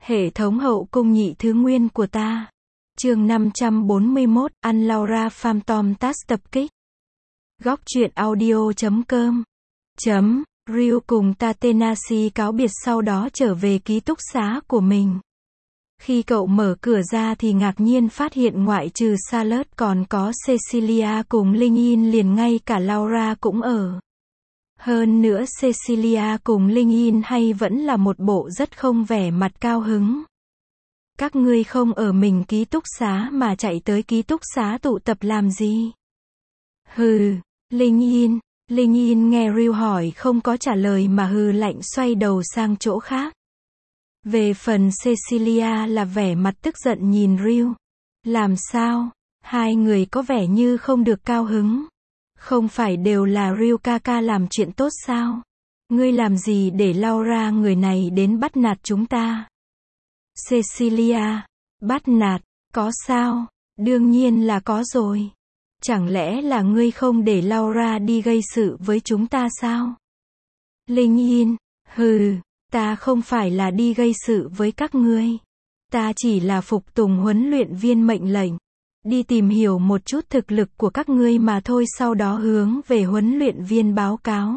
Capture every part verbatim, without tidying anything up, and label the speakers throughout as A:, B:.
A: Hệ thống hậu cung nhị thứ nguyên của ta. Chương năm trăm bốn mươi mốt, ăn Laura Phantom Task tập kích. Góc truyện audio chấm com. Chấm, Ryu cùng Tatenashi cáo biệt sau đó trở về ký túc xá của mình. Khi cậu mở cửa ra thì ngạc nhiên phát hiện ngoại trừ Charlotte còn có Cecilia cùng Linh Yin, liền ngay cả Laura cũng ở. Hơn nữa Cecilia cùng Linh Yin hay vẫn là một bộ rất không vẻ mặt cao hứng. Các ngươi không ở mình ký túc xá mà chạy tới ký túc xá tụ tập làm gì? Hừ, Linh Yin, Linh Yin nghe Ryu hỏi không có trả lời mà hừ lạnh xoay đầu sang chỗ khác. Về phần Cecilia là vẻ mặt tức giận nhìn Ryu. Làm sao? Hai người có vẻ như không được cao hứng. Không phải đều là Ryu Kaka làm chuyện tốt sao? Ngươi làm gì để Laura người này đến bắt nạt chúng ta? Cecilia, bắt nạt, có sao? Đương nhiên là có rồi. Chẳng lẽ là ngươi không để Laura đi gây sự với chúng ta sao? Linh Yin, hừ, ta không phải là đi gây sự với các ngươi. Ta chỉ là phục tùng huấn luyện viên mệnh lệnh. Đi tìm hiểu một chút thực lực của các ngươi mà thôi, sau đó hướng về huấn luyện viên báo cáo.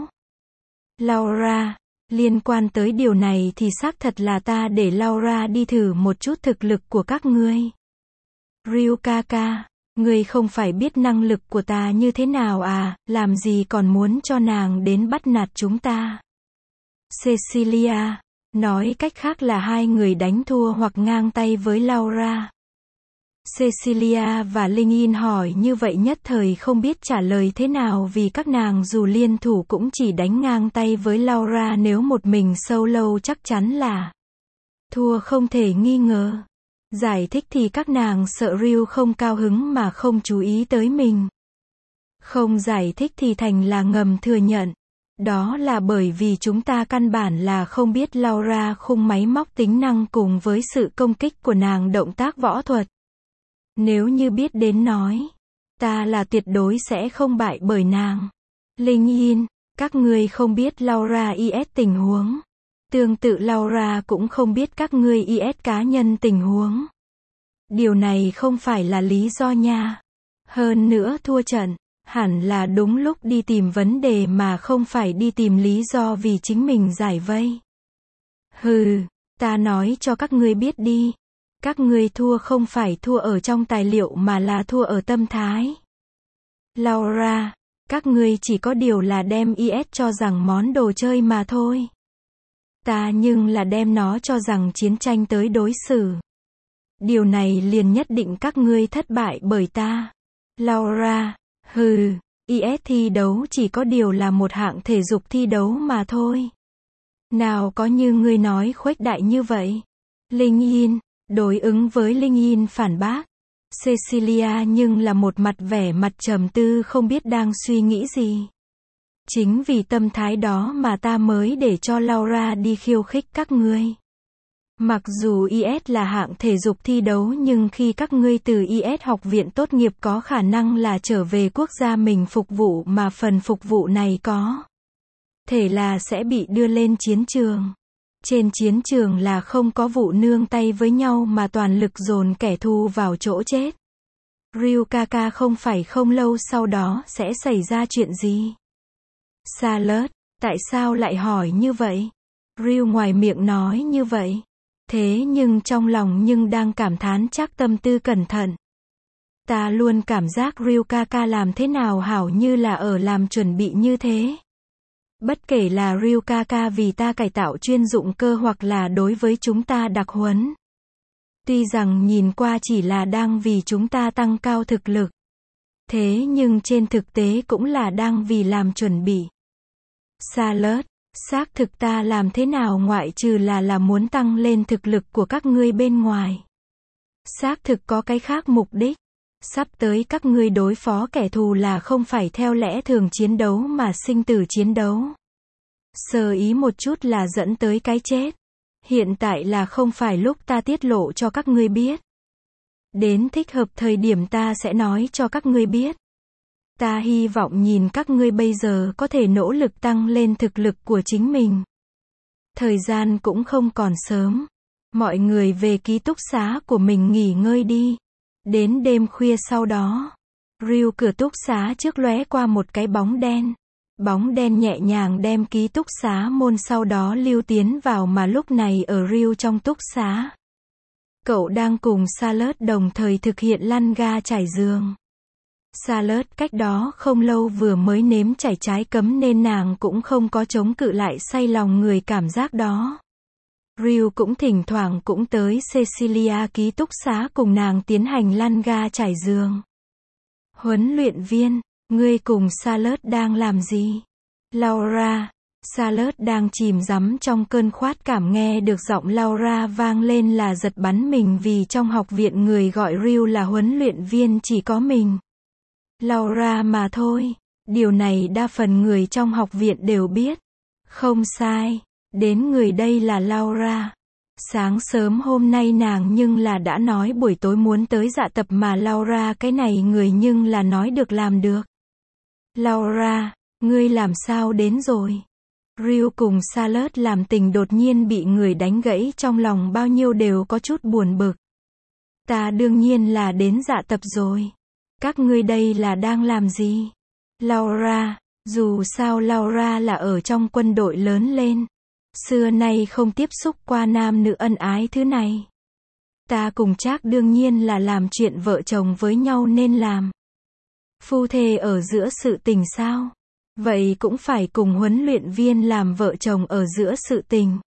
A: Laura, liên quan tới điều này thì xác thật là ta để Laura đi thử một chút thực lực của các ngươi. Ryu Kaka, ngươi không phải biết năng lực của ta như thế nào à, làm gì còn muốn cho nàng đến bắt nạt chúng ta. Cecilia, nói cách khác là hai người đánh thua hoặc ngang tay với Laura. Cecilia và Linh Yin hỏi như vậy nhất thời không biết trả lời thế nào, vì các nàng dù liên thủ cũng chỉ đánh ngang tay với Laura, nếu một mình solo chắc chắn là thua không thể nghi ngờ. Giải thích thì các nàng sợ Ryu không cao hứng mà không chú ý tới mình. Không giải thích thì thành là ngầm thừa nhận. Đó là bởi vì chúng ta căn bản là không biết Laura khung máy móc tính năng cùng với sự công kích của nàng động tác võ thuật. Nếu như biết đến nói, ta là tuyệt đối sẽ không bại bởi nàng. Linh Yin, các ngươi không biết Laura i ét tình huống. Tương tự Laura cũng không biết các ngươi i ét cá nhân tình huống. Điều này không phải là lý do nha. Hơn nữa thua trận, hẳn là đúng lúc đi tìm vấn đề mà không phải đi tìm lý do vì chính mình giải vây. Hừ, ta nói cho các ngươi biết đi. Các ngươi thua không phải thua ở trong tài liệu mà là thua ở tâm thái. Laura, các ngươi chỉ có điều là đem i ét cho rằng món đồ chơi mà thôi. Ta nhưng là đem nó cho rằng chiến tranh tới đối xử. Điều này liền nhất định các ngươi thất bại bởi ta. Laura, hừ, i ét thi đấu chỉ có điều là một hạng thể dục thi đấu mà thôi. Nào có như ngươi nói khuếch đại như vậy. Linh Yin, đối ứng với Linh Yin phản bác. Cecilia nhưng là một mặt vẻ mặt trầm tư không biết đang suy nghĩ gì. Chính vì tâm thái đó mà ta mới để cho Laura đi khiêu khích các ngươi. Mặc dù i ét là hạng thể dục thi đấu nhưng khi các ngươi từ i ét học viện tốt nghiệp có khả năng là trở về quốc gia mình phục vụ, mà phần phục vụ này có thể là sẽ bị đưa lên chiến trường. Trên chiến trường là không có vụ nương tay với nhau mà toàn lực dồn kẻ thù vào chỗ chết. Ryu Kaka, không phải không lâu sau đó sẽ xảy ra chuyện gì? Charlotte, tại sao lại hỏi như vậy? Ryu ngoài miệng nói như vậy. Thế nhưng trong lòng nhưng đang cảm thán chắc tâm tư cẩn thận. Ta luôn cảm giác Ryu Kaka làm thế nào hảo như là ở làm chuẩn bị như thế. Bất kể là Ryu Kaka vì ta cải tạo chuyên dụng cơ hoặc là đối với chúng ta đặc huấn. Tuy rằng nhìn qua chỉ là đang vì chúng ta tăng cao thực lực. Thế nhưng trên thực tế cũng là đang vì làm chuẩn bị. Charlotte, xác thực ta làm thế nào ngoại trừ là là muốn tăng lên thực lực của các ngươi bên ngoài. Xác thực có cái khác mục đích. Sắp tới các ngươi đối phó kẻ thù là không phải theo lẽ thường chiến đấu mà sinh tử chiến đấu. Sơ ý một chút là dẫn tới cái chết. Hiện tại là không phải lúc ta tiết lộ cho các ngươi biết. Đến thích hợp thời điểm ta sẽ nói cho các ngươi biết. Ta hy vọng nhìn các ngươi bây giờ có thể nỗ lực tăng lên thực lực của chính mình. Thời gian cũng không còn sớm. Mọi người về ký túc xá của mình nghỉ ngơi đi. Đến đêm khuya sau đó, Ryu cửa túc xá trước lóe qua một cái bóng đen. Bóng đen nhẹ nhàng đem ký túc xá môn sau đó lưu tiến vào mà lúc này ở Ryu trong túc xá. Cậu đang cùng Charlotte đồng thời thực hiện lăn ga trải giường. Charlotte cách đó không lâu vừa mới nếm trải trái cấm nên nàng cũng không có chống cự lại say lòng người cảm giác đó. Ryu cũng thỉnh thoảng cũng tới Cecilia ký túc xá cùng nàng tiến hành lăn ga trải giường. Huấn luyện viên, ngươi cùng Charlotte đang làm gì? Laura. Charlotte đang chìm đắm trong cơn khoát cảm nghe được giọng Laura vang lên là giật bắn mình vì trong học viện người gọi Ryu là huấn luyện viên chỉ có mình. Laura mà thôi. Điều này đa phần người trong học viện đều biết. Không sai. Đến người đây là Laura. Sáng sớm hôm nay nàng nhưng là đã nói buổi tối muốn tới dạ tập mà Laura cái này người nhưng là nói được làm được. Laura, ngươi làm sao đến rồi? Ryu cùng Charlotte làm tình đột nhiên bị người đánh gãy trong lòng bao nhiêu đều có chút buồn bực. Ta đương nhiên là đến dạ tập rồi. Các ngươi đây là đang làm gì? Laura, dù sao Laura là ở trong quân đội lớn lên. Xưa nay không tiếp xúc qua nam nữ ân ái thứ này. Ta cùng Trác đương nhiên là làm chuyện vợ chồng với nhau nên làm. Phu thê ở giữa sự tình sao? Vậy cũng phải cùng huấn luyện viên làm vợ chồng ở giữa sự tình.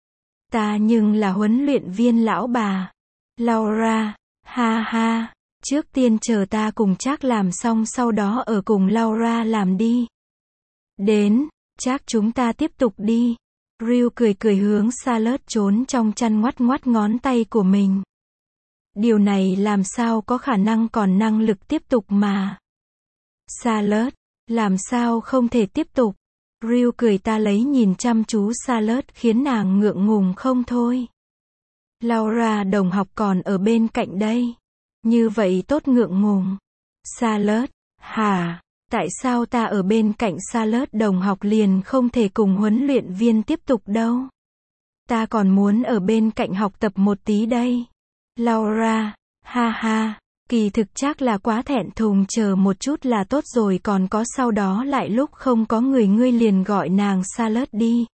A: Ta nhưng là huấn luyện viên lão bà. Laura, ha ha, trước tiên chờ ta cùng Trác làm xong sau đó ở cùng Laura làm đi. Đến, Trác chúng ta tiếp tục đi. Ryu cười cười hướng Charlotte trốn trong chăn ngoắt ngoắt ngón tay của mình. Điều này làm sao có khả năng còn năng lực tiếp tục mà. Charlotte, làm sao không thể tiếp tục. Ryu cười ta lấy nhìn chăm chú Charlotte khiến nàng ngượng ngùng không thôi. Laura đồng học còn ở bên cạnh đây. Như vậy tốt ngượng ngùng. Charlotte, hả? Tại sao ta ở bên cạnh Charlotte đồng học liền không thể cùng huấn luyện viên tiếp tục đâu? Ta còn muốn ở bên cạnh học tập một tí đây. Laura, ha ha, kỳ thực chắc là quá thẹn thùng chờ một chút là tốt rồi còn có sau đó lại lúc không có người ngươi liền gọi nàng Charlotte đi.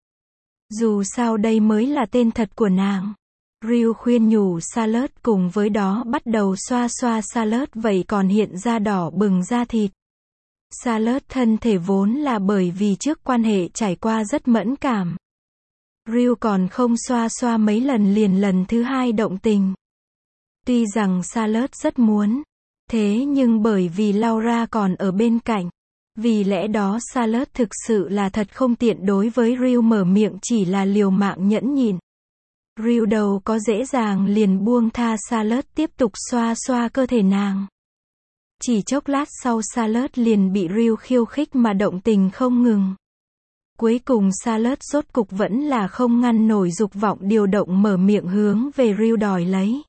A: Dù sao đây mới là tên thật của nàng. Ryu khuyên nhủ Charlotte cùng với đó bắt đầu xoa xoa Charlotte vậy còn hiện ra đỏ bừng da thịt. Charlotte thân thể vốn là bởi vì trước quan hệ trải qua rất mẫn cảm. Ryu còn không xoa xoa mấy lần liền lần thứ hai động tình. Tuy rằng Charlotte rất muốn, thế nhưng bởi vì Laura còn ở bên cạnh. Vì lẽ đó Charlotte thực sự là thật không tiện đối với Ryu mở miệng chỉ là liều mạng nhẫn nhịn. Ryu đầu có dễ dàng liền buông tha Charlotte tiếp tục xoa xoa cơ thể nàng. Chỉ chốc lát sau Charlotte liền bị Ryu khiêu khích mà động tình không ngừng. Cuối cùng Charlotte rốt cục vẫn là không ngăn nổi dục vọng điều động mở miệng hướng về Ryu đòi lấy.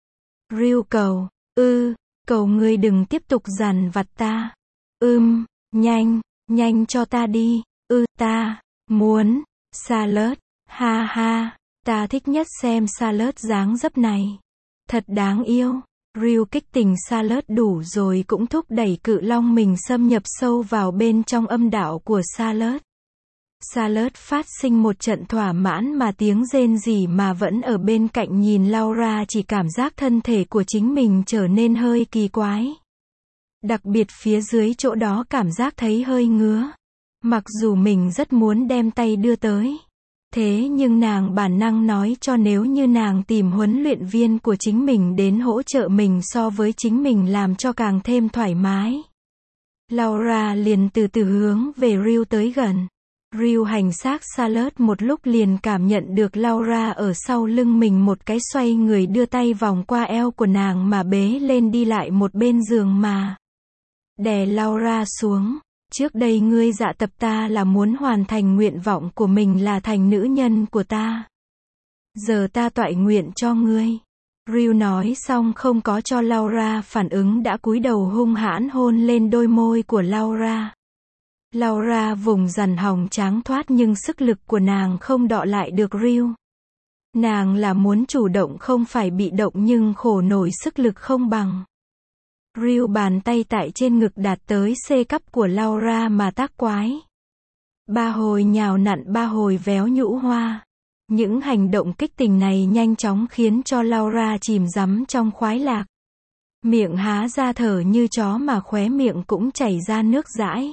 A: Ryu cầu, ư, cầu ngươi đừng tiếp tục dằn vặt ta. Ưm, nhanh, nhanh cho ta đi, ư, ta, muốn, Charlotte, ha ha, ta thích nhất xem Charlotte dáng dấp này. Thật đáng yêu. Ryu kích tình Charlotte đủ rồi cũng thúc đẩy cự long mình xâm nhập sâu vào bên trong âm đạo của Charlotte. Charlotte phát sinh một trận thỏa mãn mà tiếng rên rỉ mà vẫn ở bên cạnh nhìn Laura chỉ cảm giác thân thể của chính mình trở nên hơi kỳ quái. Đặc biệt phía dưới chỗ đó cảm giác thấy hơi ngứa. Mặc dù mình rất muốn đem tay đưa tới. Thế nhưng nàng bản năng nói cho nếu như nàng tìm huấn luyện viên của chính mình đến hỗ trợ mình so với chính mình làm cho càng thêm thoải mái. Laura liền từ từ hướng về Ryu tới gần. Ryu hành xác Charlotte một lúc liền cảm nhận được Laura ở sau lưng mình một cái xoay người đưa tay vòng qua eo của nàng mà bế lên đi lại một bên giường mà. Đè Laura xuống. Trước đây ngươi dạ tập ta là muốn hoàn thành nguyện vọng của mình là thành nữ nhân của ta. Giờ ta toại nguyện cho ngươi. Ryu nói xong không có cho Laura phản ứng đã cúi đầu hung hãn hôn lên đôi môi của Laura. Laura vùng dằn họng tráng thoát nhưng sức lực của nàng không đọ lại được Ryu. Nàng là muốn chủ động không phải bị động nhưng khổ nổi sức lực không bằng. Ryu bàn tay tại trên ngực đạt tới C cấp của Laura mà tác quái. Ba hồi nhào nặn ba hồi véo nhũ hoa. Những hành động kích tình này nhanh chóng khiến cho Laura chìm đắm trong khoái lạc. Miệng há ra thở như chó mà khóe miệng cũng chảy ra nước dãi.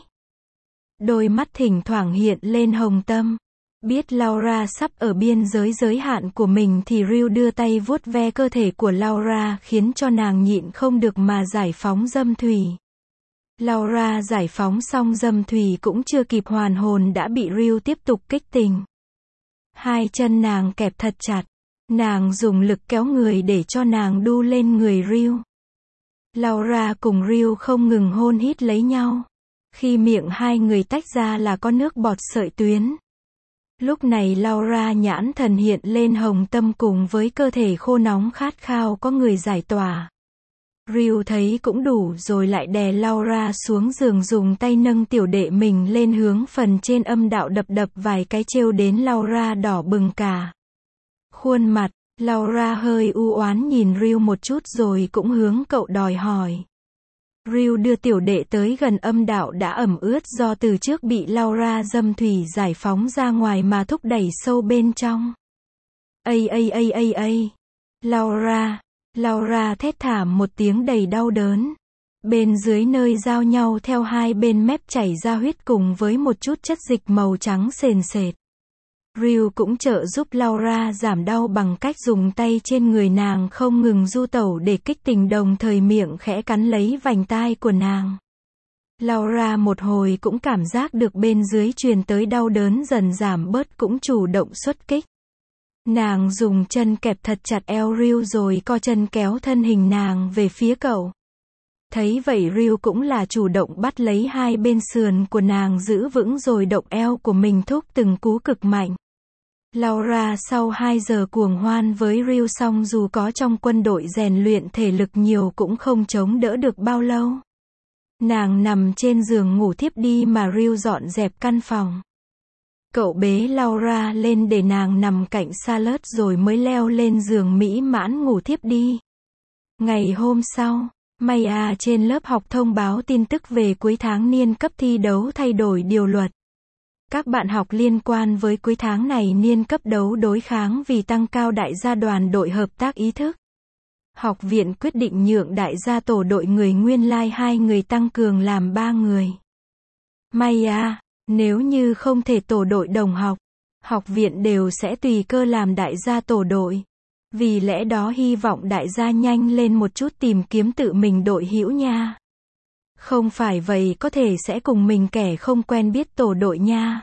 A: Đôi mắt thỉnh thoảng hiện lên hồng tâm. Biết Laura sắp ở biên giới giới hạn của mình thì Ryu đưa tay vuốt ve cơ thể của Laura khiến cho nàng nhịn không được mà giải phóng dâm thủy. Laura giải phóng xong dâm thủy cũng chưa kịp hoàn hồn đã bị Ryu tiếp tục kích tình. Hai chân nàng kẹp thật chặt. Nàng dùng lực kéo người để cho nàng đu lên người Ryu. Laura cùng Ryu không ngừng hôn hít lấy nhau. Khi miệng hai người tách ra là có nước bọt sợi tuyến. Lúc này Laura nhãn thần hiện lên hồng tâm cùng với cơ thể khô nóng khát khao có người giải tỏa. Ryu thấy cũng đủ rồi lại đè Laura xuống giường dùng tay nâng tiểu đệ mình lên hướng phần trên âm đạo đập đập vài cái trêu đến Laura đỏ bừng cả khuôn mặt. Laura hơi u oán nhìn Ryu một chút rồi cũng hướng cậu đòi hỏi. Ryu đưa tiểu đệ tới gần âm đạo đã ẩm ướt do từ trước bị Laura dâm thủy giải phóng ra ngoài mà thúc đẩy sâu bên trong. Ây ây ây ây ây. Laura. Laura thét thảm một tiếng đầy đau đớn. Bên dưới nơi giao nhau theo hai bên mép chảy ra huyết cùng với một chút chất dịch màu trắng sền sệt. Ryu cũng trợ giúp Laura giảm đau bằng cách dùng tay trên người nàng không ngừng du tẩu để kích tình đồng thời miệng khẽ cắn lấy vành tai của nàng. Laura một hồi cũng cảm giác được bên dưới truyền tới đau đớn dần giảm bớt cũng chủ động xuất kích. Nàng dùng chân kẹp thật chặt eo Ryu rồi co chân kéo thân hình nàng về phía cậu. Thấy vậy Ryu cũng là chủ động bắt lấy hai bên sườn của nàng giữ vững rồi động eo của mình thúc từng cú cực mạnh. Laura sau hai giờ cuồng hoan với Ryu xong dù có trong quân đội rèn luyện thể lực nhiều cũng không chống đỡ được bao lâu. Nàng nằm trên giường ngủ thiếp đi mà Ryu dọn dẹp căn phòng. Cậu bế Laura lên để nàng nằm cạnh Charlotte rồi mới leo lên giường mỹ mãn ngủ thiếp đi. Ngày hôm sau, Maya trên lớp học thông báo tin tức về cuối tháng niên cấp thi đấu thay đổi điều luật. Các bạn học liên quan với cuối tháng này niên cấp đấu đối kháng vì tăng cao đại gia đoàn đội hợp tác ý thức. Học viện quyết định nhượng đại gia tổ đội người nguyên lai hai người tăng cường làm ba người. Maya, nếu như không thể tổ đội đồng học, học viện đều sẽ tùy cơ làm đại gia tổ đội. Vì lẽ đó hy vọng đại gia nhanh lên một chút tìm kiếm tự mình đội hữu nha. Không phải vậy có thể sẽ cùng mình kẻ không quen biết tổ đội nha.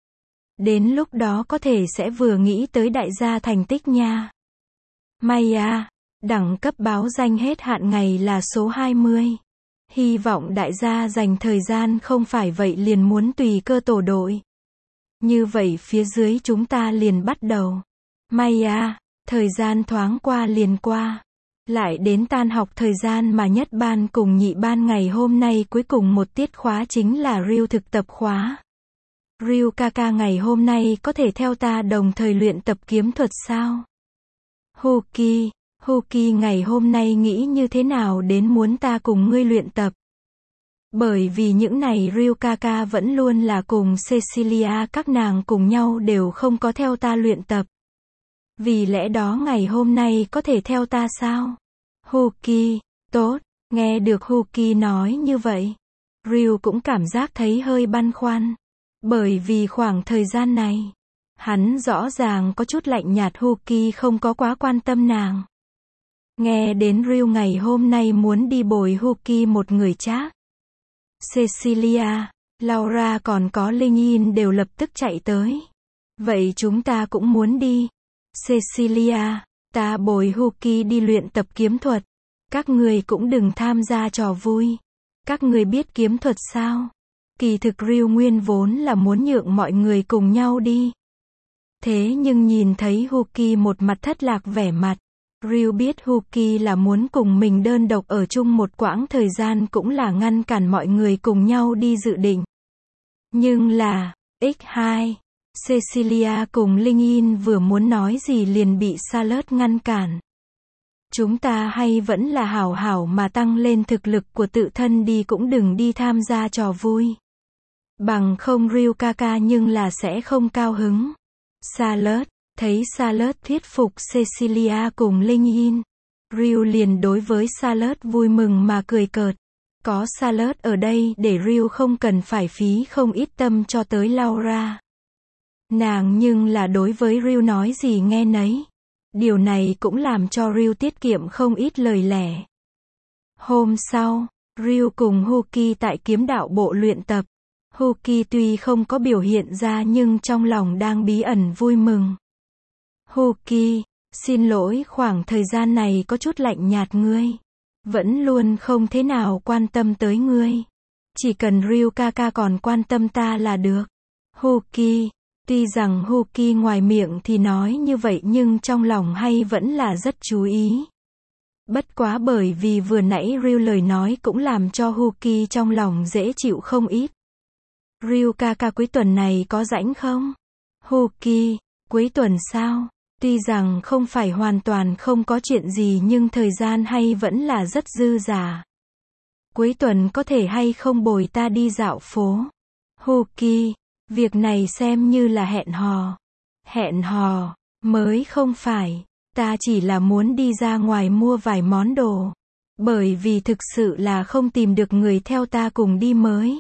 A: Đến lúc đó có thể sẽ vừa nghĩ tới đại gia thành tích nha. Maya, đẳng cấp báo danh hết hạn ngày là số hai mươi. Hy vọng đại gia dành thời gian không phải vậy liền muốn tùy cơ tổ đội. Như vậy phía dưới chúng ta liền bắt đầu. Maya, thời gian thoáng qua liền qua. Lại đến tan học thời gian mà nhất ban cùng nhị ban ngày hôm nay cuối cùng một tiết khóa chính là Ryu thực tập khóa. Ryu kaka ngày hôm nay có thể theo ta đồng thời luyện tập kiếm thuật sao? Huki, Huki ngày hôm nay nghĩ như thế nào đến muốn ta cùng ngươi luyện tập? Bởi vì những này Ryu kaka vẫn luôn là cùng Cecilia các nàng cùng nhau đều không có theo ta luyện tập. Vì lẽ đó ngày hôm nay có thể theo ta sao? Huki, tốt, nghe được Huki nói như vậy. Ryu cũng cảm giác thấy hơi băn khoăn. Bởi vì khoảng thời gian này, hắn rõ ràng có chút lạnh nhạt Huki không có quá quan tâm nàng. Nghe đến Ryu ngày hôm nay muốn đi bồi Huki một người chắc. Cecilia, Laura còn có Linh Yin đều lập tức chạy tới. Vậy chúng ta cũng muốn đi. Cecilia, ta bồi Huki đi luyện tập kiếm thuật. Các người cũng đừng tham gia trò vui. Các người biết kiếm thuật sao? Kỳ thực Ryu nguyên vốn là muốn nhượng mọi người cùng nhau đi. Thế nhưng nhìn thấy Huki một mặt thất lạc vẻ mặt. Ryu biết Huki là muốn cùng mình đơn độc ở chung một quãng thời gian cũng là ngăn cản mọi người cùng nhau đi dự định. Nhưng là, x hai, Cecilia cùng Linh Yin vừa muốn nói gì liền bị Charlotte ngăn cản. Chúng ta hay vẫn là hảo hảo mà tăng lên thực lực của tự thân đi, cũng đừng đi tham gia trò vui. Bằng không Ryu Kaka nhưng là sẽ không cao hứng. Charlotte, thấy Charlotte thuyết phục Cecilia cùng Linh Yin, Ryu liền đối với Charlotte vui mừng mà cười cợt. Có Charlotte ở đây để Ryu không cần phải phí không ít tâm cho tới Laura. Nàng nhưng là đối với Ryu nói gì nghe nấy. Điều này cũng làm cho Ryu tiết kiệm không ít lời lẽ. Hôm sau, Ryu cùng Huki tại kiếm đạo bộ luyện tập. Huki tuy không có biểu hiện ra nhưng trong lòng đang bí ẩn vui mừng. Huki, xin lỗi khoảng thời gian này có chút lạnh nhạt ngươi. Vẫn luôn không thế nào quan tâm tới ngươi. Chỉ cần Ryu Kaka còn quan tâm ta là được. Huki, tuy rằng Huki ngoài miệng thì nói như vậy nhưng trong lòng hay vẫn là rất chú ý. Bất quá bởi vì vừa nãy Ryu lời nói cũng làm cho Huki trong lòng dễ chịu không ít. Ryu Kaka cuối tuần này có rảnh không? Huki, cuối tuần sao? Tuy rằng không phải hoàn toàn không có chuyện gì nhưng thời gian hay vẫn là rất dư dả. Cuối tuần có thể hay không bồi ta đi dạo phố? Huki, việc này xem như là hẹn hò. Hẹn hò, mới không phải. Ta chỉ là muốn đi ra ngoài mua vài món đồ. Bởi vì thực sự là không tìm được người theo ta cùng đi mới.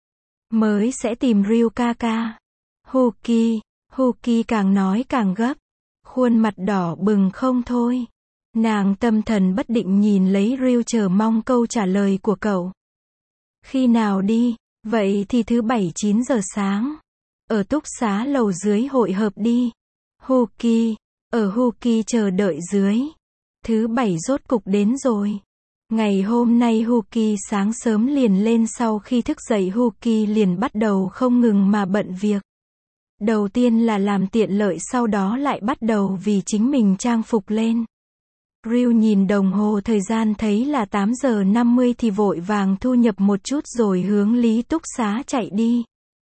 A: Mới sẽ tìm Ryu Kaka. Huki, Huki càng nói càng gấp. Khuôn mặt đỏ bừng không thôi. Nàng tâm thần bất định nhìn lấy Ryu chờ mong câu trả lời của cậu. Khi nào đi? Vậy thì thứ bảy chín giờ sáng. Ở túc xá lầu dưới hội hợp đi. Huki, ở Huki chờ đợi dưới. Thứ bảy rốt cục đến rồi. Ngày hôm nay Huki sáng sớm liền lên, sau khi thức dậy Huki liền bắt đầu không ngừng mà bận việc. Đầu tiên là làm tiện lợi, sau đó lại bắt đầu vì chính mình trang phục lên. Ryu nhìn đồng hồ thời gian thấy là tám giờ năm mươi thì vội vàng thu nhập một chút rồi hướng Lý Túc Xá chạy đi.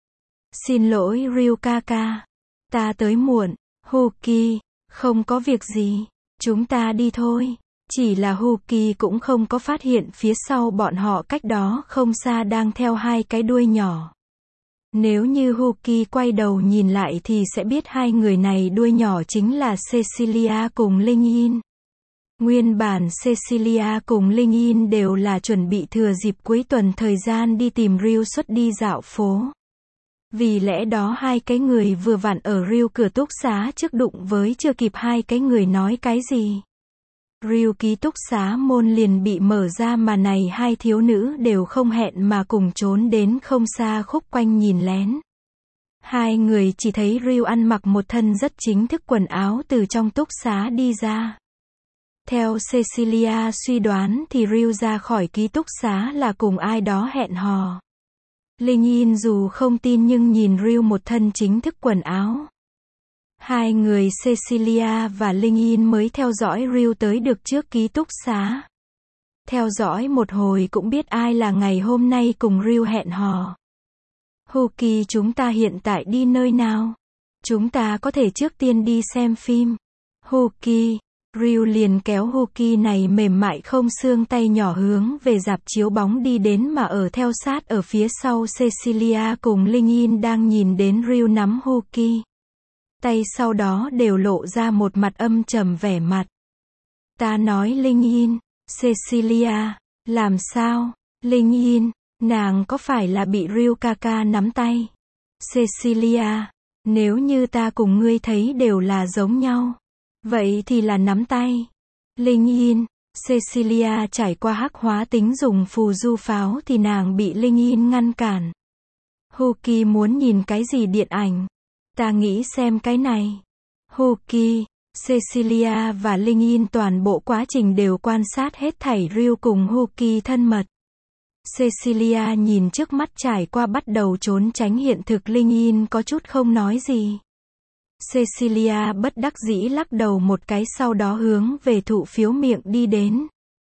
A: Xin lỗi Ryu Kaka. Ta tới muộn. Huki, không có việc gì. Chúng ta đi thôi. Chỉ là Huki cũng không có phát hiện phía sau bọn họ cách đó không xa đang theo hai cái đuôi nhỏ. Nếu như Huki quay đầu nhìn lại thì sẽ biết hai người này đuôi nhỏ chính là Cecilia cùng Linh Yin. Nguyên bản Cecilia cùng Linh Yin đều là chuẩn bị thừa dịp cuối tuần thời gian đi tìm Ryu xuất đi dạo phố. Vì lẽ đó hai cái người vừa vặn ở Ryu cửa túc xá trước đụng với chưa kịp hai cái người nói cái gì. Ryu ký túc xá môn liền bị mở ra mà này hai thiếu nữ đều không hẹn mà cùng trốn đến không xa khúc quanh nhìn lén. Hai người chỉ thấy Ryu ăn mặc một thân rất chính thức quần áo từ trong túc xá đi ra. Theo Cecilia suy đoán thì Ryu ra khỏi ký túc xá là cùng ai đó hẹn hò. Linh Yin dù không tin nhưng nhìn Ryu một thân chính thức quần áo. Hai người Cecilia và Linh Yin mới theo dõi Ryu tới được trước ký túc xá. Theo dõi một hồi cũng biết ai là ngày hôm nay cùng Ryu hẹn hò. Huki, chúng ta hiện tại đi nơi nào? Chúng ta có thể trước tiên đi xem phim. Huki, Ryu liền kéo Huki này mềm mại không xương tay nhỏ hướng về rạp chiếu bóng đi đến, mà ở theo sát ở phía sau Cecilia cùng Linh Yin đang nhìn đến Ryu nắm Huki. Tay sau đó đều lộ ra một mặt âm trầm vẻ mặt. Ta nói Linh Yin, Cecilia, làm sao? Linh Yin, nàng có phải là bị Ryu Kaka nắm tay? Cecilia, nếu như ta cùng ngươi thấy đều là giống nhau, vậy thì là nắm tay. Linh Yin, Cecilia trải qua hắc hóa tính dùng phù du pháo thì nàng bị Linh Yin ngăn cản. Huki muốn nhìn cái gì điện ảnh? Ta nghĩ xem cái này. Huki, Cecilia và Linh Yin toàn bộ quá trình đều quan sát hết thảy Ryu cùng Huki thân mật. Cecilia nhìn trước mắt trải qua bắt đầu trốn tránh hiện thực Linh Yin có chút không nói gì. Cecilia bất đắc dĩ lắc đầu một cái, sau đó hướng về thụ phiếu miệng đi đến.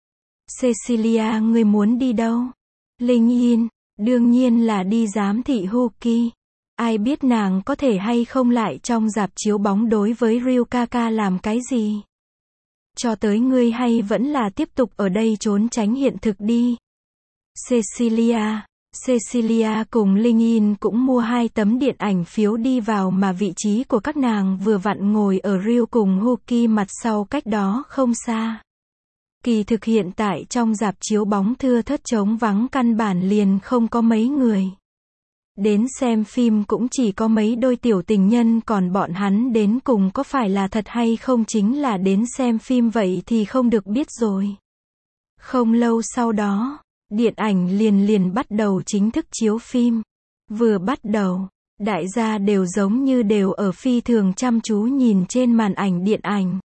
A: Cecilia, ngươi muốn đi đâu? Linh Yin, đương nhiên là đi giám thị Huki. Ai biết nàng có thể hay không lại trong rạp chiếu bóng đối với Ryukaka làm cái gì. Cho tới ngươi hay vẫn là tiếp tục ở đây trốn tránh hiện thực đi. Cecilia, Cecilia cùng Linh In cũng mua hai tấm điện ảnh phiếu đi vào mà vị trí của các nàng vừa vặn ngồi ở Ryu cùng Huki mặt sau cách đó không xa. Kỳ thực hiện tại trong rạp chiếu bóng thưa thớt trống vắng căn bản liền không có mấy người. Đến xem phim cũng chỉ có mấy đôi tiểu tình nhân còn bọn hắn đến cùng có phải là thật hay không chính là đến xem phim vậy thì không được biết rồi. Không lâu sau đó, điện ảnh liền liền bắt đầu chính thức chiếu phim. Vừa bắt đầu, đại gia đều giống như đều ở phi thường chăm chú nhìn trên màn ảnh điện ảnh.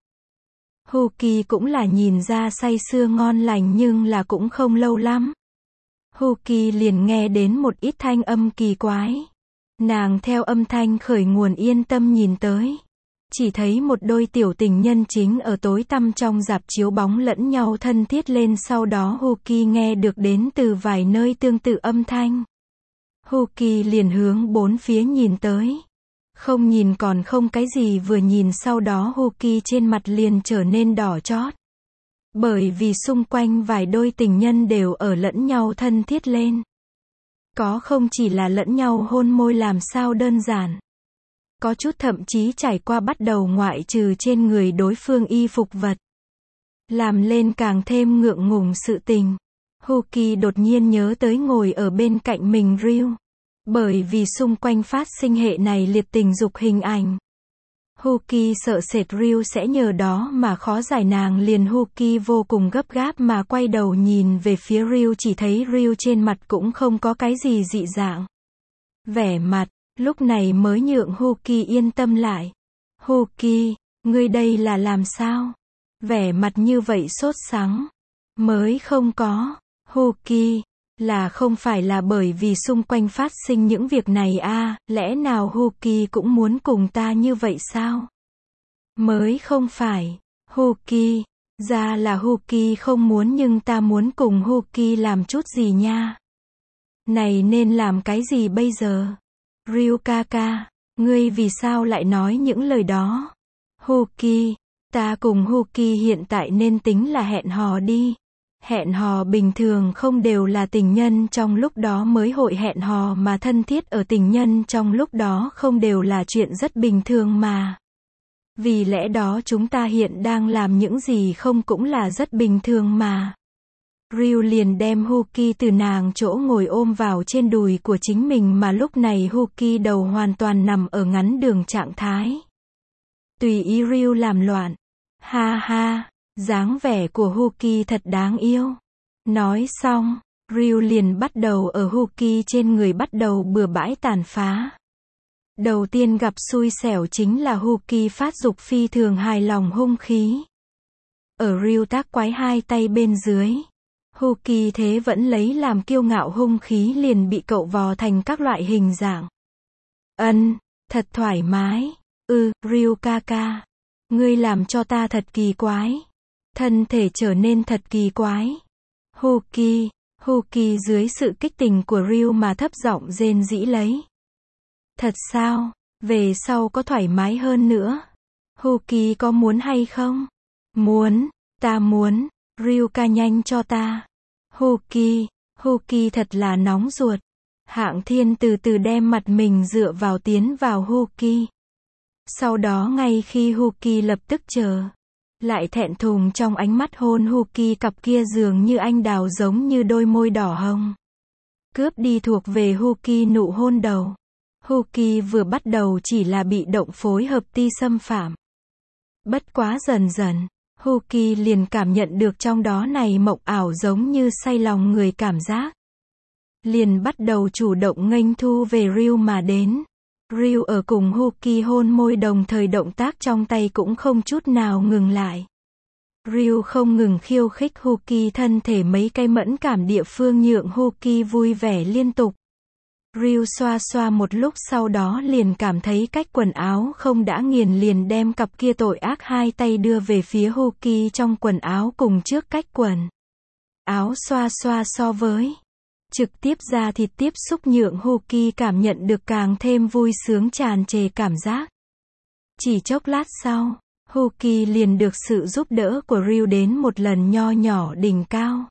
A: Huki cũng là nhìn ra say sưa ngon lành nhưng là cũng không lâu lắm. Huki liền nghe đến một ít thanh âm kỳ quái. Nàng theo âm thanh khởi nguồn yên tâm nhìn tới. Chỉ thấy một đôi tiểu tình nhân chính ở tối tăm trong rạp chiếu bóng lẫn nhau thân thiết lên, sau đó Huki nghe được đến từ vài nơi tương tự âm thanh. Huki liền hướng bốn phía nhìn tới. Không nhìn còn không cái gì, vừa nhìn sau đó Huki trên mặt liền trở nên đỏ chót. Bởi vì xung quanh vài đôi tình nhân đều ở lẫn nhau thân thiết lên. Có không chỉ là lẫn nhau hôn môi làm sao đơn giản. Có chút thậm chí trải qua bắt đầu ngoại trừ trên người đối phương y phục vật. Làm lên càng thêm ngượng ngùng sự tình. Huki đột nhiên nhớ tới ngồi ở bên cạnh mình Ryu. Bởi vì xung quanh phát sinh hệ này liệt tình dục hình ảnh. Huki sợ sệt Ryu sẽ nhờ đó mà khó giải, nàng liền Huki vô cùng gấp gáp mà quay đầu nhìn về phía Ryu, chỉ thấy Ryu trên mặt cũng không có cái gì dị dạng. Vẻ mặt, lúc này mới nhượng Huki yên tâm lại. Huki, ngươi đây là làm sao? Vẻ mặt như vậy sốt sắng. Mới không có. Huki, là không phải là bởi vì xung quanh phát sinh những việc này à, lẽ nào Huki cũng muốn cùng ta như vậy sao? Mới không phải. Huki, ra là Huki không muốn nhưng ta muốn cùng Huki làm chút gì nha. Này nên làm cái gì bây giờ? Ryukaka, ngươi vì sao lại nói những lời đó? Huki, ta cùng Huki hiện tại nên tính là hẹn hò đi. Hẹn hò bình thường không đều là tình nhân trong lúc đó mới hội hẹn hò mà thân thiết ở tình nhân trong lúc đó không đều là chuyện rất bình thường mà. Vì lẽ đó chúng ta hiện đang làm những gì không cũng là rất bình thường mà. Ryu liền đem Huki từ nàng chỗ ngồi ôm vào trên đùi của chính mình mà lúc này Huki đầu hoàn toàn nằm ở ngắn đường trạng thái. Tùy ý Ryu làm loạn. Ha ha. Dáng vẻ của Huki thật đáng yêu. Nói xong, Ryu liền bắt đầu ở Huki trên người bắt đầu bừa bãi tàn phá. Đầu tiên gặp xui xẻo chính là Huki phát dục phi thường hài lòng hung khí. Ở Ryu tác quái hai tay bên dưới. Huki thế vẫn lấy làm kiêu ngạo hung khí liền bị cậu vò thành các loại hình dạng. Ân, thật thoải mái. Ừ, Ryukaka. Ngươi làm cho ta thật kỳ quái. Thân thể trở nên thật kỳ quái. Huki, Huki dưới sự kích tình của Ryu mà thấp giọng rên rỉ lấy. Thật sao? Về sau có thoải mái hơn nữa. Huki có muốn hay không? Muốn, ta muốn. Ryuka nhanh cho ta. Huki, Huki thật là nóng ruột. Hạng Thiên từ từ đem mặt mình dựa vào tiến vào Huki. Sau đó ngay khi Huki lập tức chờ. Lại thẹn thùng trong ánh mắt hôn Huki cặp kia dường như anh đào giống như đôi môi đỏ hồng. Cướp đi thuộc về Huki nụ hôn đầu. Huki vừa bắt đầu chỉ là bị động phối hợp ti xâm phạm. Bất quá dần dần, Huki liền cảm nhận được trong đó này mộng ảo giống như say lòng người cảm giác. Liền bắt đầu chủ động nghênh thu về Ryu mà đến. Ryu ở cùng Huki hôn môi đồng thời động tác trong tay cũng không chút nào ngừng lại. Ryu không ngừng khiêu khích Huki thân thể mấy cái mẫn cảm địa phương nhượng Huki vui vẻ liên tục. Ryu xoa xoa một lúc sau đó liền cảm thấy cách quần áo không đã nghiền liền đem cặp kia tội ác hai tay đưa về phía Huki trong quần áo cùng trước cách quần áo xoa xoa so với. Trực tiếp da thịt tiếp xúc nhượng Huki cảm nhận được càng thêm vui sướng tràn trề cảm giác. Chỉ chốc lát sau, Huki liền được sự giúp đỡ của Ryu đến một lần nho nhỏ đỉnh cao.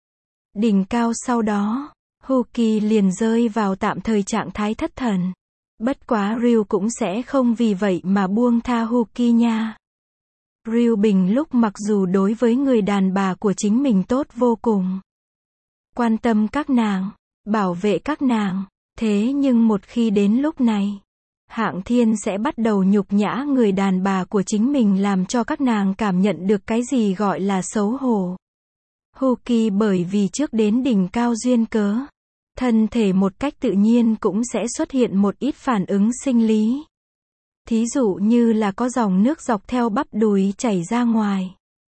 A: Đỉnh cao sau đó, Huki liền rơi vào tạm thời trạng thái thất thần. Bất quá Ryu cũng sẽ không vì vậy mà buông tha Huki nha. Ryu Bình lúc mặc dù đối với người đàn bà của chính mình tốt vô cùng, quan tâm các nàng, bảo vệ các nàng, thế nhưng một khi đến lúc này, Hạng Thiên sẽ bắt đầu nhục nhã người đàn bà của chính mình làm cho các nàng cảm nhận được cái gì gọi là xấu hổ. Huki bởi vì trước đến đỉnh cao duyên cớ, thân thể một cách tự nhiên cũng sẽ xuất hiện một ít phản ứng sinh lý. Thí dụ như là có dòng nước dọc theo bắp đùi chảy ra ngoài.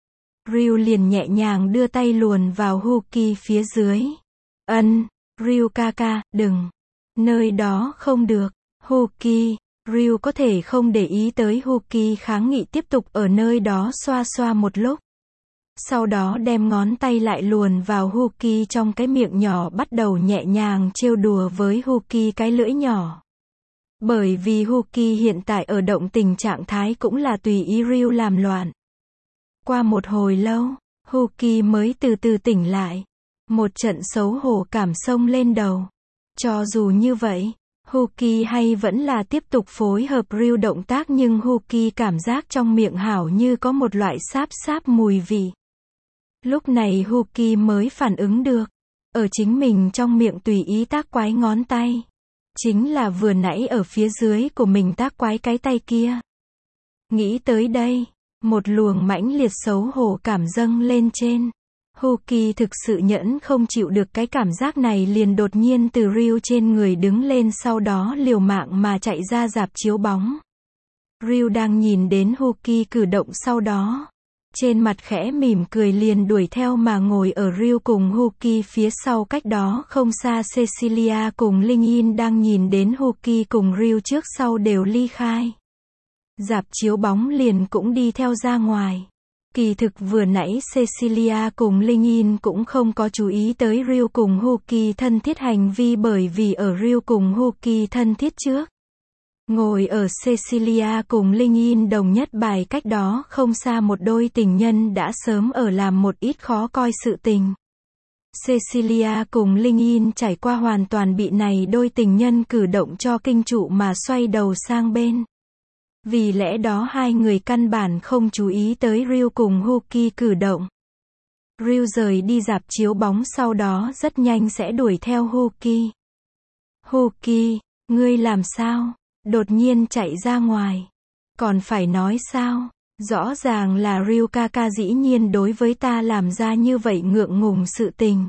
A: Ryu liền nhẹ nhàng đưa tay luồn vào Huki phía dưới. Ân, Ryu ca ca, đừng. Nơi đó không được. Huki, Ryu có thể không để ý tới Huki kháng nghị tiếp tục ở nơi đó xoa xoa một lúc. Sau đó đem ngón tay lại luồn vào Huki trong cái miệng nhỏ bắt đầu nhẹ nhàng trêu đùa với Huki cái lưỡi nhỏ. Bởi vì Huki hiện tại ở động tình trạng thái cũng là tùy ý Ryu làm loạn. Qua một hồi lâu, Huki mới từ từ tỉnh lại. Một trận xấu hổ cảm xông lên đầu. Cho dù như vậy, Huki hay vẫn là tiếp tục phối hợp Ryu động tác nhưng Huki cảm giác trong miệng hảo như có một loại sáp sáp mùi vị. Lúc này Huki mới phản ứng được. Ở chính mình trong miệng tùy ý tác quái ngón tay. Chính là vừa nãy ở phía dưới của mình tác quái cái tay kia. Nghĩ tới đây, một luồng mãnh liệt xấu hổ cảm dâng lên trên. Huki thực sự nhẫn không chịu được cái cảm giác này liền đột nhiên từ Ryu trên người đứng lên sau đó liều mạng mà chạy ra rạp chiếu bóng. Ryu đang nhìn đến Huki cử động sau đó. Trên mặt khẽ mỉm cười liền đuổi theo mà ngồi ở Ryu cùng Huki phía sau cách đó không xa Cecilia cùng Linh Yin đang nhìn đến Huki cùng Ryu trước sau đều ly khai. Rạp chiếu bóng liền cũng đi theo ra ngoài. Kỳ thực vừa nãy Cecilia cùng Linh Yin cũng không có chú ý tới Ryu cùng Huki thân thiết hành vi bởi vì ở Ryu cùng Huki thân thiết trước. Ngồi ở Cecilia cùng Linh Yin đồng nhất bài cách đó không xa một đôi tình nhân đã sớm ở làm một ít khó coi sự tình. Cecilia cùng Linh Yin trải qua hoàn toàn bị này đôi tình nhân cử động cho kinh trụ mà xoay đầu sang bên. Vì lẽ đó hai người căn bản không chú ý tới Ryu cùng Huki cử động. Ryu rời đi rạp chiếu bóng sau đó rất nhanh sẽ đuổi theo Huki. Huki, ngươi làm sao? Đột nhiên chạy ra ngoài. Còn phải nói sao? Rõ ràng là Ryu Kaka dĩ nhiên đối với ta làm ra như vậy ngượng ngùng sự tình.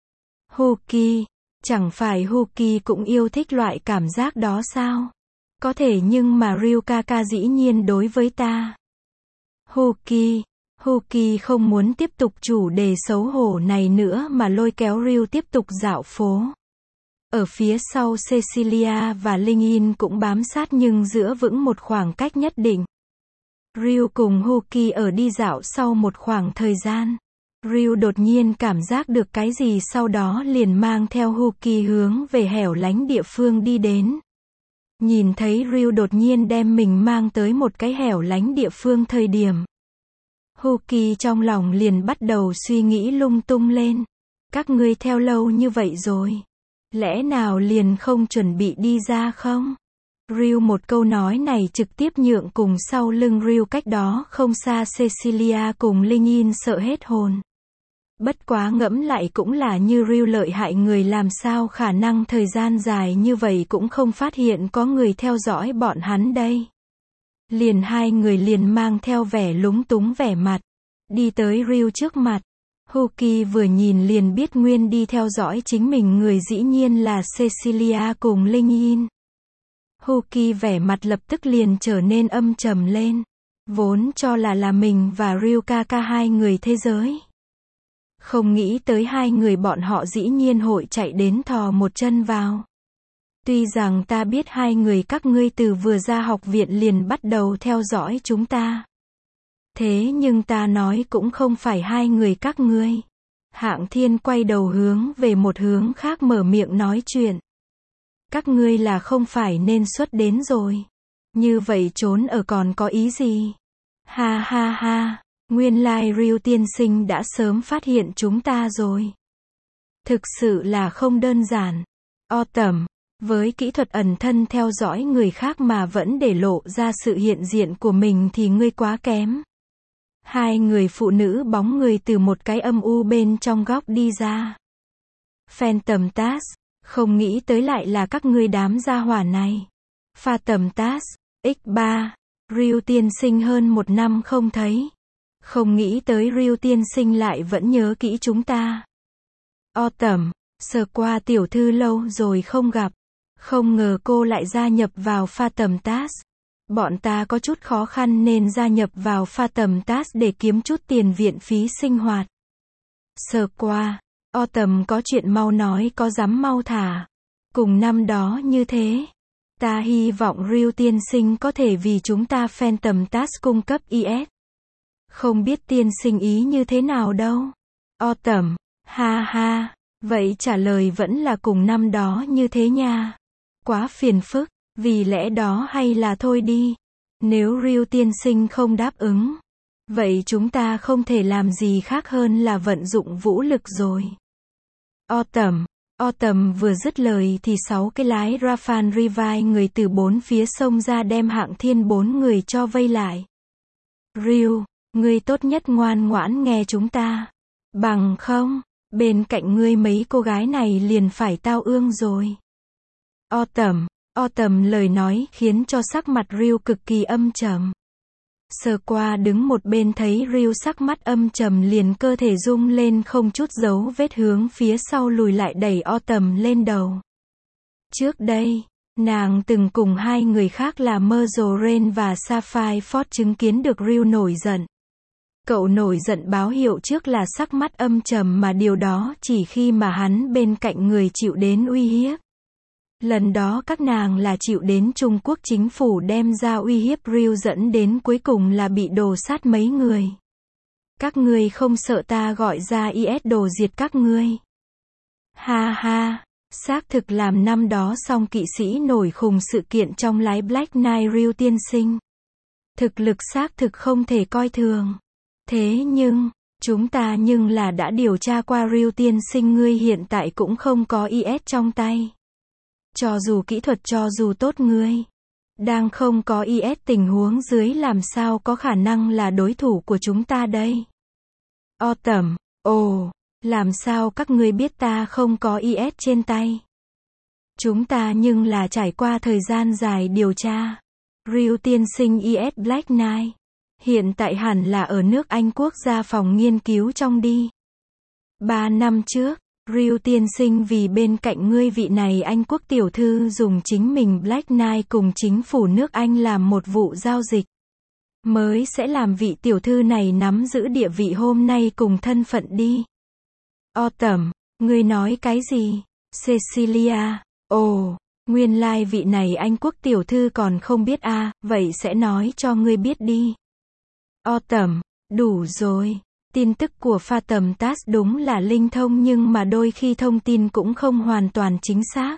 A: Huki, chẳng phải Huki cũng yêu thích loại cảm giác đó sao? Có thể nhưng mà Ryu Kaka dĩ nhiên đối với ta. Huki, Huki không muốn tiếp tục chủ đề xấu hổ này nữa mà lôi kéo Ryu tiếp tục dạo phố. Ở phía sau Cecilia và Linh Yin cũng bám sát nhưng giữ vững một khoảng cách nhất định. Ryu cùng Huki ở đi dạo sau một khoảng thời gian. Ryu đột nhiên cảm giác được cái gì sau đó liền mang theo Huki hướng về hẻo lánh địa phương đi đến. Nhìn thấy Ryu đột nhiên đem mình mang tới một cái hẻo lánh địa phương thời điểm. Huki trong lòng liền bắt đầu suy nghĩ lung tung lên. Các ngươi theo lâu như vậy rồi. Lẽ nào liền không chuẩn bị đi ra không? Ryu một câu nói này trực tiếp nhượng cùng sau lưng Ryu cách đó không xa Cecilia cùng Linh Yin sợ hết hồn. Bất quá ngẫm lại cũng là như Ryu lợi hại người làm sao khả năng thời gian dài như vậy cũng không phát hiện có người theo dõi bọn hắn đây. Liền hai người liền mang theo vẻ lúng túng vẻ mặt. Đi tới Ryu trước mặt. Huki vừa nhìn liền biết nguyên đi theo dõi chính mình người dĩ nhiên là Cecilia cùng Linh Yin. Huki vẻ mặt lập tức liền trở nên âm trầm lên. Vốn cho là là mình và Ryu Kaka hai người thế giới. Không nghĩ tới hai người bọn họ dĩ nhiên hội chạy đến thò một chân vào. Tuy rằng ta biết hai người các ngươi từ vừa ra học viện liền bắt đầu theo dõi chúng ta. Thế nhưng ta nói cũng không phải hai người các ngươi. Hạng Thiên quay đầu hướng về một hướng khác mở miệng nói chuyện. Các ngươi là không phải nên xuất đến rồi. Như vậy trốn ở còn có ý gì? Ha ha ha, nguyên lai Ryu tiên sinh đã sớm phát hiện chúng ta rồi. Thực sự là không đơn giản. Autumn, với kỹ thuật ẩn thân theo dõi người khác mà vẫn để lộ ra sự hiện diện của mình thì ngươi quá kém. Hai người phụ nữ bóng người từ một cái âm u bên trong góc đi ra. Phantom Task, không nghĩ tới lại là các ngươi đám gia hỏa này. Phantom Task, nhân ba, Ryu tiên sinh hơn một năm không thấy. Không nghĩ tới Ryu tiên sinh lại vẫn nhớ kỹ chúng ta. Autumn, sờ qua tiểu thư lâu rồi không gặp. Không ngờ cô lại gia nhập vào Phantom Task. Bọn ta có chút khó khăn nên gia nhập vào Phantom Task để kiếm chút tiền viện phí sinh hoạt. Sờ qua, Autumn có chuyện mau nói có dám mau thả. Cùng năm đó như thế. Ta hy vọng Ryu tiên sinh có thể vì chúng ta Phantom Task cung cấp i ét. Không biết tiên sinh ý như thế nào đâu. Autumn, ha ha, vậy trả lời vẫn là cùng năm đó như thế nha. Quá phiền phức, vì lẽ đó hay là thôi đi. Nếu Ryu tiên sinh không đáp ứng, vậy chúng ta không thể làm gì khác hơn là vận dụng vũ lực rồi. Autumn, Autumn vừa dứt lời thì sáu cái lái Rafale Revive người từ bốn phía sông ra đem Hạng Thiên bốn người cho vây lại. Ryu, ngươi tốt nhất ngoan ngoãn nghe chúng ta. Bằng không, bên cạnh ngươi mấy cô gái này liền phải tao ương rồi. Autumn, Autumn lời nói khiến cho sắc mặt Ryu cực kỳ âm trầm. Sờ qua đứng một bên thấy Ryu sắc mắt âm trầm liền cơ thể rung lên không chút dấu vết hướng phía sau lùi lại đẩy Autumn lên đầu. Trước đây, nàng từng cùng hai người khác là Merle Rain và Sapphire Ford chứng kiến được Ryu nổi giận. Cậu nổi giận báo hiệu trước là sắc mắt âm trầm mà điều đó chỉ khi mà hắn bên cạnh người chịu đến uy hiếp. Lần đó các nàng là chịu đến Trung Quốc chính phủ đem ra uy hiếp Ryu dẫn đến cuối cùng là bị đồ sát mấy người. Các ngươi không sợ ta gọi ra i ét đồ diệt các ngươi. Ha ha, xác thực làm năm đó song kỵ sĩ nổi khùng sự kiện trong lái Black Knight Ryu tiên sinh. Thực lực xác thực không thể coi thường. Thế nhưng, chúng ta nhưng là đã điều tra qua Ryu tiên sinh ngươi hiện tại cũng không có i ét trong tay. Cho dù kỹ thuật cho dù tốt ngươi đang không có i ét tình huống dưới làm sao có khả năng là đối thủ của chúng ta đây. Autumn, ồ, làm sao các ngươi biết ta không có i ét trên tay? Chúng ta nhưng là trải qua thời gian dài điều tra. Ryu tiên sinh i ét Black Knight. Hiện tại hẳn là ở nước Anh quốc gia phòng nghiên cứu trong đi. Ba năm trước, Ryu tiên sinh vì bên cạnh ngươi vị này Anh quốc tiểu thư dùng chính mình Black Knight cùng chính phủ nước Anh làm một vụ giao dịch. Mới sẽ làm vị tiểu thư này nắm giữ địa vị hôm nay cùng thân phận đi. Autumn, ngươi nói cái gì? Cecilia, ồ, nguyên lai vị này Anh quốc tiểu thư còn không biết à, vậy sẽ nói cho ngươi biết đi. Autumn, đủ rồi. Tin tức của Phantom Task đúng là linh thông nhưng mà đôi khi thông tin cũng không hoàn toàn chính xác.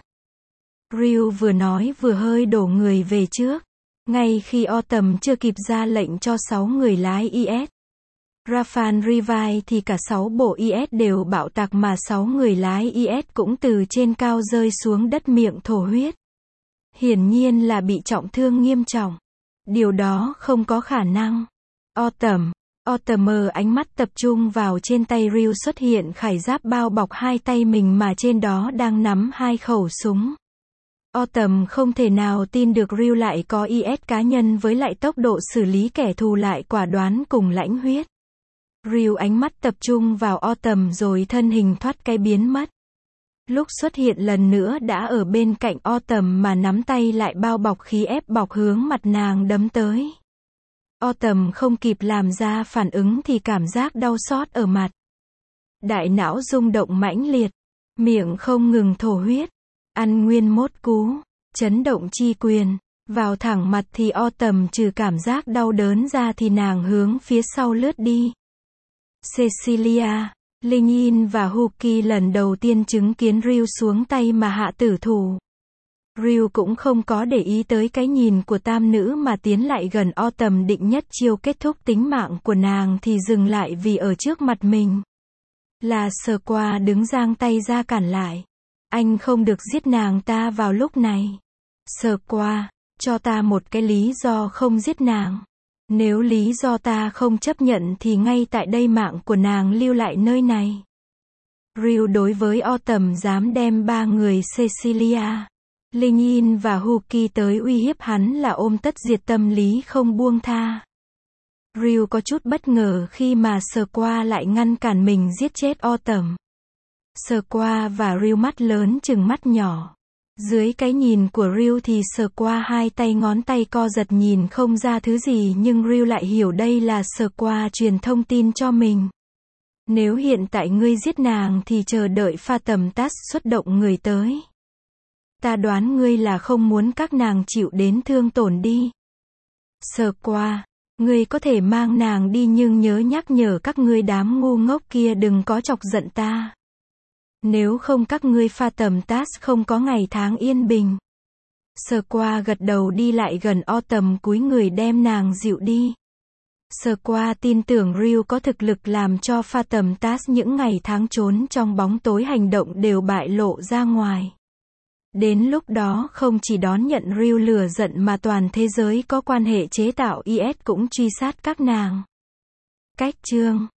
A: Ryu vừa nói vừa hơi đổ người về trước. Ngay khi Autumn chưa kịp ra lệnh cho sáu người lái i ét. Rafale Revive thì cả sáu bộ i ét đều bạo tạc mà sáu người lái i ét cũng từ trên cao rơi xuống đất miệng thổ huyết. Hiển nhiên là bị trọng thương nghiêm trọng. Điều đó không có khả năng. Autumn, Autumn ánh mắt tập trung vào trên tay Ryu xuất hiện khải giáp bao bọc hai tay mình mà trên đó đang nắm hai khẩu súng. Autumn không thể nào tin được Ryu lại có i ét cá nhân với lại tốc độ xử lý kẻ thù lại quả đoán cùng lãnh huyết. Ryu ánh mắt tập trung vào Autumn rồi thân hình thoát cái biến mất. Lúc xuất hiện lần nữa đã ở bên cạnh Autumn mà nắm tay lại bao bọc khí ép bọc hướng mặt nàng đấm tới. Autumn không kịp làm ra phản ứng thì cảm giác đau xót ở mặt. Đại não rung động mãnh liệt, miệng không ngừng thổ huyết, ăn nguyên mốt cú, chấn động chi quyền, vào thẳng mặt thì Autumn trừ cảm giác đau đớn ra thì nàng hướng phía sau lướt đi. Cecilia, Linh Yin và Huki lần đầu tiên chứng kiến Ryu xuống tay mà hạ tử thủ. Ryu cũng không có để ý tới cái nhìn của tam nữ mà tiến lại gần Autumn định nhất chiêu kết thúc tính mạng của nàng thì dừng lại vì ở trước mặt mình là Squall đứng giang tay ra cản lại. Anh không được giết nàng ta vào lúc này. Squall, cho ta một cái lý do không giết nàng. Nếu lý do ta không chấp nhận thì ngay tại đây mạng của nàng lưu lại nơi này. Ryu đối với Autumn dám đem ba người Cecilia, Linh Yin và Huki tới uy hiếp hắn là ôm tất diệt tâm lý không buông tha. Ryu có chút bất ngờ khi mà Squall lại ngăn cản mình giết chết Autumn. Squall và Ryu mắt lớn chừng mắt nhỏ. Dưới cái nhìn của Ryu thì Squall hai tay ngón tay co giật nhìn không ra thứ gì nhưng Ryu lại hiểu đây là Squall truyền thông tin cho mình. Nếu hiện tại ngươi giết nàng thì chờ đợi pha tầm tát xuất động người tới. Ta đoán ngươi là không muốn các nàng chịu đến thương tổn đi. Squall, ngươi có thể mang nàng đi nhưng nhớ nhắc nhở các ngươi đám ngu ngốc kia đừng có chọc giận ta. Nếu không các ngươi pha tầm tát không có ngày tháng yên bình. Squall gật đầu đi lại gần Autumn cúi người đem nàng dịu đi. Squall tin tưởng Ryu có thực lực làm cho pha tầm tát những ngày tháng trốn trong bóng tối hành động đều bại lộ ra ngoài. Đến lúc đó không chỉ đón nhận Ryu lửa giận mà toàn thế giới có quan hệ chế tạo i ét cũng truy sát các nàng. Cách chương